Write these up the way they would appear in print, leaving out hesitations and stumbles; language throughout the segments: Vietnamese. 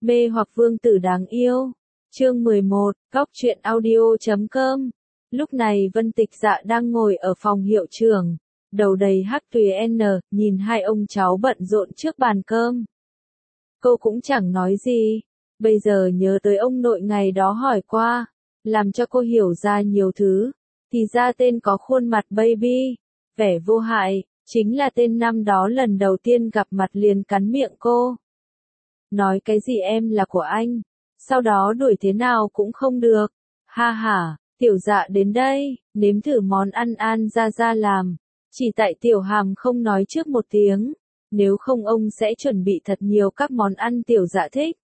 Mê hoặc vương tử đáng yêu. Chương 11, Góc truyện audio.com. Lúc này Vân Tịch Dạ đang ngồi ở phòng hiệu trưởng, đầu đầy hắc tùy n, nhìn hai ông cháu bận rộn trước bàn cơm. Cô cũng chẳng nói gì, bây giờ nhớ tới ông nội ngày đó hỏi qua, làm cho cô hiểu ra nhiều thứ, thì ra tên có khuôn mặt baby, vẻ vô hại, chính là tên năm đó lần đầu tiên gặp mặt liền cắn miệng cô. Nói cái gì em là của anh, sau đó đuổi thế nào cũng không được. Ha ha, Tiểu Dạ đến đây, nếm thử món ăn An Gia Gia làm. Chỉ tại Tiểu Hàm không nói trước một tiếng, nếu không ông sẽ chuẩn bị thật nhiều các món ăn Tiểu Dạ thích.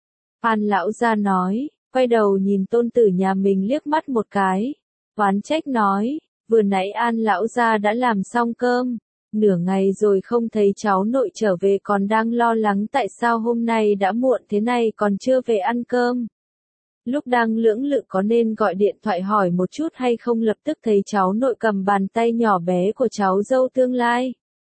An lão gia nói, quay đầu nhìn tôn tử nhà mình liếc mắt một cái, oán trách nói, vừa nãy An lão gia đã làm xong cơm, nửa ngày rồi không thấy cháu nội trở về còn đang lo lắng tại sao hôm nay đã muộn thế này còn chưa về ăn cơm. Lúc đang lưỡng lự có nên gọi điện thoại hỏi một chút hay không, lập tức thấy cháu nội cầm bàn tay nhỏ bé của cháu dâu tương lai.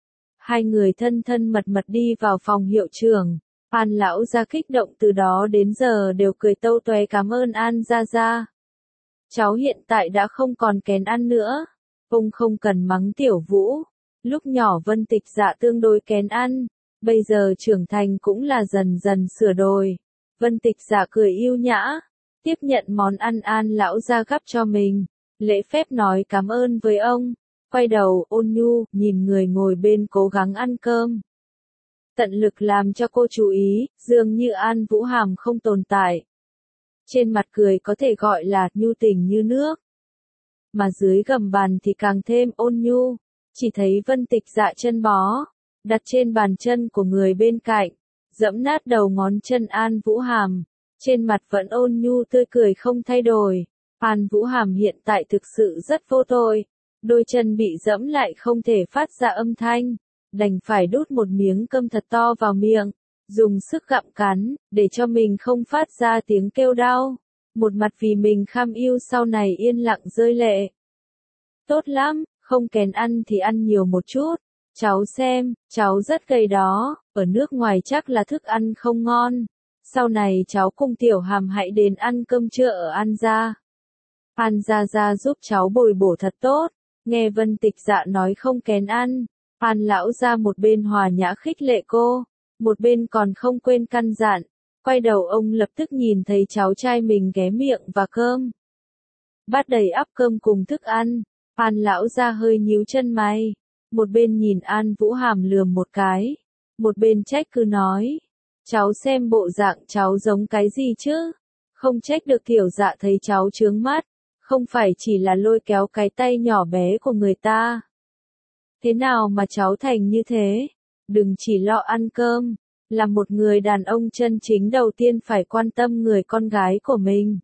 Hai người thân thân mật mật đi vào phòng hiệu trưởng. An lão gia kích động từ đó đến giờ đều cười tâu toé cảm ơn An Gia Gia. Cháu hiện tại đã không còn kén ăn nữa. Ông không cần mắng Tiểu Vũ. Lúc nhỏ Vân Tịch Dạ tương đối kén ăn. Bây giờ trưởng thành cũng là dần dần sửa đổi. Vân Tịch Dạ cười yêu nhã. Tiếp nhận món ăn An lão gia gắp cho mình. Lễ phép nói cảm ơn với ông. Quay đầu ôn nhu nhìn người ngồi bên cố gắng ăn cơm. Tận lực làm cho cô chú ý, dường như An Vũ Hàm không tồn tại. Trên mặt cười có thể gọi là nhu tình như nước. Mà dưới gầm bàn thì càng thêm ôn nhu. Chỉ thấy Vân Tịch Dạ chân bó, đặt trên bàn chân của người bên cạnh, giẫm nát đầu ngón chân An Vũ Hàm. Trên mặt vẫn ôn nhu tươi cười không thay đổi. An Vũ Hàm hiện tại thực sự rất vô tội. Đôi chân bị giẫm lại không thể phát ra âm thanh. Đành phải đút một miếng cơm thật to vào miệng, dùng sức gặm cắn, để cho mình không phát ra tiếng kêu đau. Một mặt vì mình kham yêu sau này yên lặng rơi lệ. Tốt lắm, không kén ăn thì ăn nhiều một chút. Cháu xem, cháu rất gầy đó, ở nước ngoài chắc là thức ăn không ngon. Sau này cháu cùng Tiểu Hàm hãy đến ăn cơm trưa ở An Gia. An Gia Gia giúp cháu bồi bổ thật tốt. Nghe Vân Tịch Dạ nói không kén ăn. An lão ra một bên hòa nhã khích lệ cô, một bên còn không quên căn dặn. Quay đầu ông lập tức nhìn thấy cháu trai mình ghé miệng và cơm. Bát đầy ắp cơm cùng thức ăn, An lão ra hơi nhíu chân mày. Một bên nhìn An Vũ Hàm lườm một cái, một bên trách cứ nói. Cháu xem bộ dạng cháu giống cái gì chứ? Không trách được Tiểu Dạ thấy cháu chướng mắt, không phải chỉ là lôi kéo cái tay nhỏ bé của người ta. Thế nào mà cháu thành như thế? Đừng chỉ lo ăn cơm, là một người đàn ông chân chính đầu tiên phải quan tâm người con gái của mình.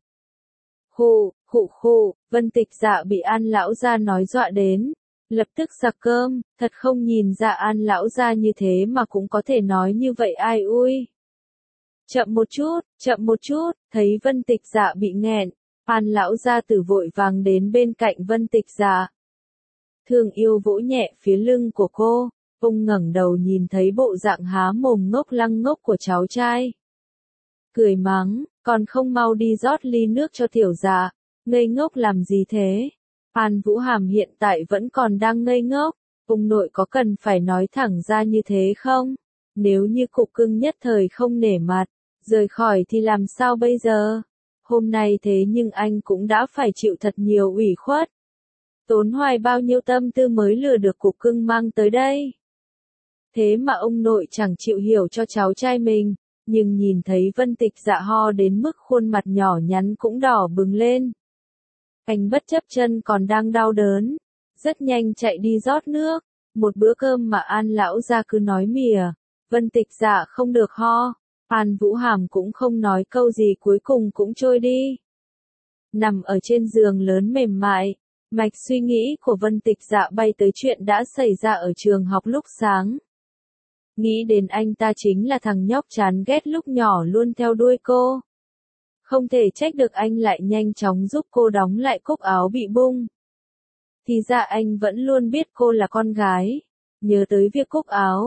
Khụ, Vân Tịch Dạ bị An lão gia nói dọa đến, lập tức giặc cơm, thật không nhìn ra An lão gia như thế mà cũng có thể nói như vậy ai ui. Chậm một chút, thấy Vân Tịch Dạ bị nghẹn, An lão gia tử vội vàng đến bên cạnh Vân Tịch Dạ. Thương yêu vỗ nhẹ phía lưng của cô, ông ngẩng đầu nhìn thấy bộ dạng há mồm ngốc lăng ngốc của cháu trai. Cười mắng, còn không mau đi rót ly nước cho Tiểu Dạ, ngây ngốc làm gì thế? An Vũ Hàm hiện tại vẫn còn đang ngây ngốc, ông nội có cần phải nói thẳng ra như thế không? Nếu như cục cưng nhất thời không nể mặt, rời khỏi thì làm sao bây giờ? Hôm nay thế nhưng anh cũng đã phải chịu thật nhiều ủy khuất. Tốn hoài bao nhiêu tâm tư mới lừa được cục cưng mang tới đây. Thế mà ông nội chẳng chịu hiểu cho cháu trai mình, nhưng nhìn thấy Vân Tịch Dạ ho đến mức khuôn mặt nhỏ nhắn cũng đỏ bừng lên. Anh bất chấp chân còn đang đau đớn, rất nhanh chạy đi rót nước, một bữa cơm mà An lão gia cứ nói mỉa, Vân Tịch Dạ không được ho, An Vũ Hàm cũng không nói câu gì cuối cùng cũng trôi đi. Nằm ở trên giường lớn mềm mại. Mạch suy nghĩ của Vân Tịch Dạ bay tới chuyện đã xảy ra ở trường học lúc sáng. Nghĩ đến anh ta chính là thằng nhóc chán ghét lúc nhỏ luôn theo đuôi cô. Không thể trách được anh lại nhanh chóng giúp cô đóng lại cúc áo bị bung. Thì ra anh vẫn luôn biết cô là con gái. Nhớ tới việc cúc áo,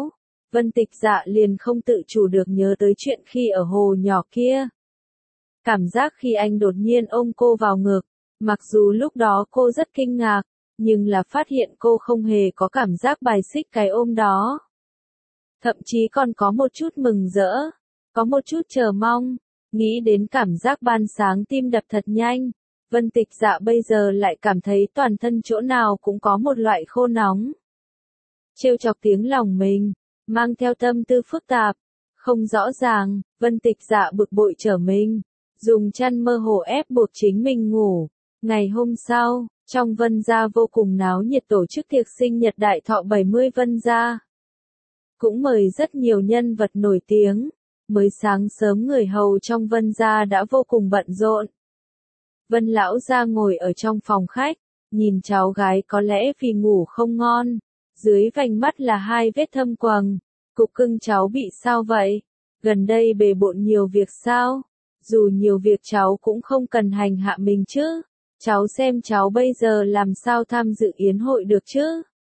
Vân Tịch Dạ liền không tự chủ được nhớ tới chuyện khi ở hồ nhỏ kia. Cảm giác khi anh đột nhiên ôm cô vào ngực, mặc dù lúc đó cô rất kinh ngạc, nhưng là phát hiện cô không hề có cảm giác bài xích cái ôm đó. Thậm chí còn có một chút mừng rỡ, có một chút chờ mong, nghĩ đến cảm giác ban sáng tim đập thật nhanh. Vân Tịch Dạ bây giờ lại cảm thấy toàn thân chỗ nào cũng có một loại khô nóng. Trêu chọc tiếng lòng mình, mang theo tâm tư phức tạp, không rõ ràng, Vân Tịch Dạ bực bội trở mình, dùng chăn mơ hồ ép buộc chính mình ngủ. Ngày hôm sau, trong Vân gia vô cùng náo nhiệt tổ chức tiệc sinh nhật đại thọ 70 Vân gia. Cũng mời rất nhiều nhân vật nổi tiếng, mới sáng sớm người hầu trong Vân gia đã vô cùng bận rộn. Vân lão gia ngồi ở trong phòng khách, nhìn cháu gái có lẽ vì ngủ không ngon, dưới vành mắt là hai vết thâm quầng. Cục cưng cháu bị sao vậy? Gần đây bề bộn nhiều việc sao? Dù nhiều việc cháu cũng không cần hành hạ mình chứ. Cháu xem cháu bây giờ làm sao tham dự yến hội được chứ?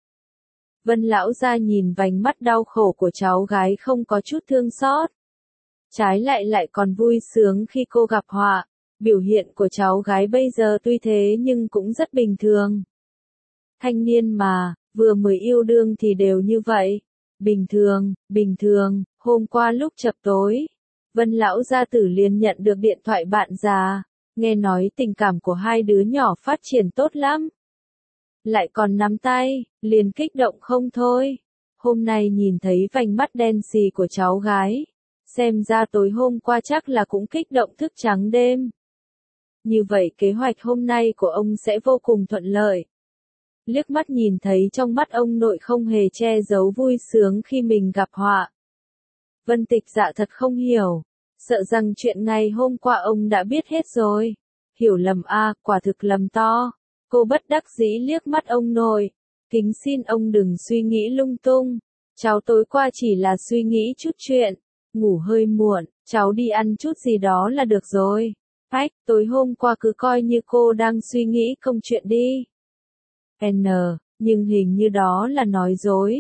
Vân lão gia nhìn vành mắt đau khổ của cháu gái không có chút thương xót. Trái lại còn vui sướng khi cô gặp họa. Biểu hiện của cháu gái bây giờ tuy thế nhưng cũng rất bình thường. Thanh niên mà, vừa mới yêu đương thì đều như vậy. Bình thường, hôm qua lúc chập tối, Vân lão gia tử liền nhận được điện thoại bạn già, nghe nói tình cảm của hai đứa nhỏ phát triển tốt lắm. Lại còn nắm tay, liền kích động không thôi. Hôm nay nhìn thấy vành mắt đen xì của cháu gái, xem ra tối hôm qua chắc là cũng kích động thức trắng đêm. Như vậy kế hoạch hôm nay của ông sẽ vô cùng thuận lợi. Liếc mắt nhìn thấy trong mắt ông nội không hề che giấu vui sướng khi mình gặp họa. Vân Tịch Dạ thật không hiểu, sợ rằng chuyện ngày hôm qua ông đã biết hết rồi. Hiểu lầm a, quả thực lầm to. Cô bất đắc dĩ liếc mắt ông nội, kính xin ông đừng suy nghĩ lung tung. Cháu tối qua chỉ là suy nghĩ chút chuyện, ngủ hơi muộn, cháu đi ăn chút gì đó là được rồi. Ách, tối hôm qua cứ coi như cô đang suy nghĩ công chuyện đi. Nhưng hình như đó là nói dối.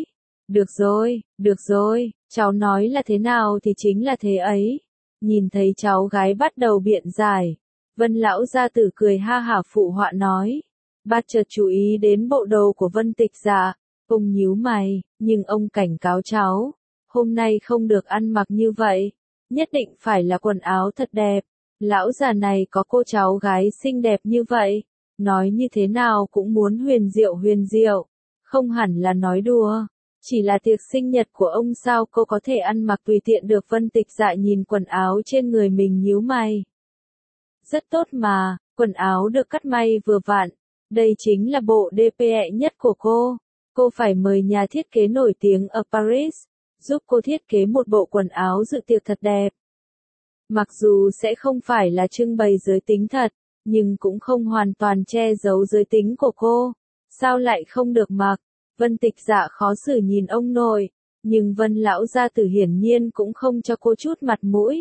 Được rồi, cháu nói là thế nào thì chính là thế ấy. Nhìn thấy cháu gái bắt đầu biện giải, Vân lão gia tử cười ha hả phụ họa nói. Bác chợt chú ý đến bộ đồ của Vân Tịch Dạ, ông nhíu mày, nhưng ông cảnh cáo cháu, hôm nay không được ăn mặc như vậy, nhất định phải là quần áo thật đẹp. Lão già này có cô cháu gái xinh đẹp như vậy, nói như thế nào cũng muốn huyền diệu, không hẳn là nói đùa. Chỉ là tiệc sinh nhật của ông sao cô có thể ăn mặc tùy tiện được. Vân Tịch Dạ nhìn quần áo trên người mình nhíu mày. Rất tốt mà, quần áo được cắt may vừa vặn, đây chính là bộ DPE nhất của cô. Cô phải mời nhà thiết kế nổi tiếng ở Paris, giúp cô thiết kế một bộ quần áo dự tiệc thật đẹp. Mặc dù sẽ không phải là trưng bày giới tính thật, nhưng cũng không hoàn toàn che giấu giới tính của cô. Sao lại không được mặc? Vân Tịch Dạ khó xử nhìn ông nội, nhưng Vân lão gia tử hiển nhiên cũng không cho cô chút mặt mũi.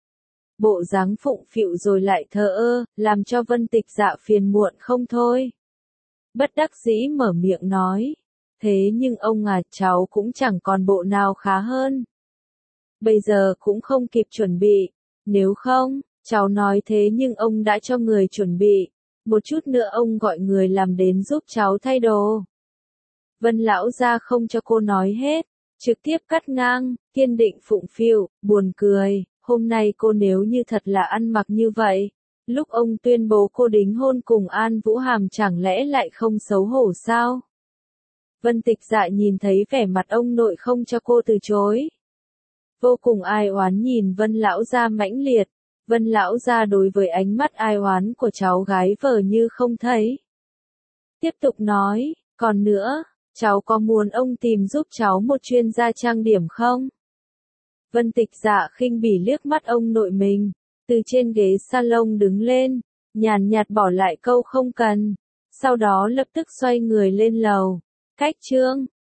Bộ dáng phụng phịu rồi lại thờ ơ, làm cho Vân Tịch Dạ phiền muộn không thôi. Bất đắc dĩ mở miệng nói, thế nhưng ông à, cháu cũng chẳng còn bộ nào khá hơn. Bây giờ cũng không kịp chuẩn bị, nếu không, cháu nói thế nhưng ông đã cho người chuẩn bị, một chút nữa ông gọi người làm đến giúp cháu thay đồ. Vân lão gia không cho cô nói hết, trực tiếp cắt ngang, kiên định phụng phịu, buồn cười, hôm nay cô nếu như thật là ăn mặc như vậy, lúc ông tuyên bố cô đính hôn cùng An Vũ Hàm chẳng lẽ lại không xấu hổ sao? Vân Tịch Dạ nhìn thấy vẻ mặt ông nội không cho cô từ chối. Vô cùng ai oán nhìn Vân lão gia mãnh liệt, Vân lão gia đối với ánh mắt ai oán của cháu gái vờ như không thấy. Tiếp tục nói, còn nữa, cháu có muốn ông tìm giúp cháu một chuyên gia trang điểm không? Vân Tịch Dạ khinh bỉ liếc mắt ông nội mình, từ trên ghế salon đứng lên, nhàn nhạt bỏ lại câu không cần, sau đó lập tức xoay người lên lầu. Khách trương,